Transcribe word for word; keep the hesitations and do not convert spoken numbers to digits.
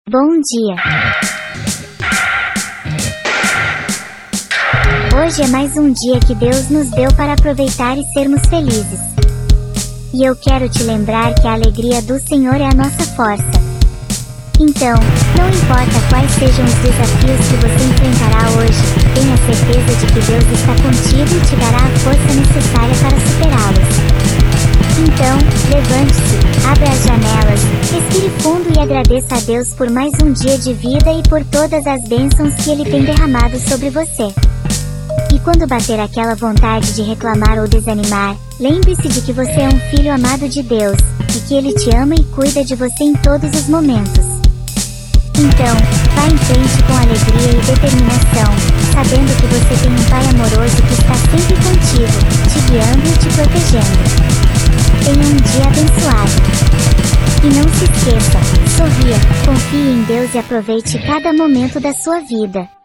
Bom dia! Hoje é mais um dia que Deus nos deu para aproveitar e sermos felizes. E eu quero te lembrar que a alegria do Senhor é a nossa força. Então, não importa quais sejam os desafios que você enfrentará hoje, tenha certeza de que Deus está contigo e te dará a força necessária para superá-los. Então, levante-se, abra as janelas, respire fundo e agradeça a Deus por mais um dia de vida e por todas as bênçãos que Ele tem derramado sobre você. E quando bater aquela vontade de reclamar ou desanimar, lembre-se de que você é um filho amado de Deus, e que Ele te ama e cuida de você em todos os momentos. Então, vá em frente com alegria e determinação, sabendo que você tem um Pai amoroso que está sempre contigo, te guiando e te protegendo. Tenha um dia abençoado. E não se esqueça, sorria, confie em Deus e aproveite cada momento da sua vida.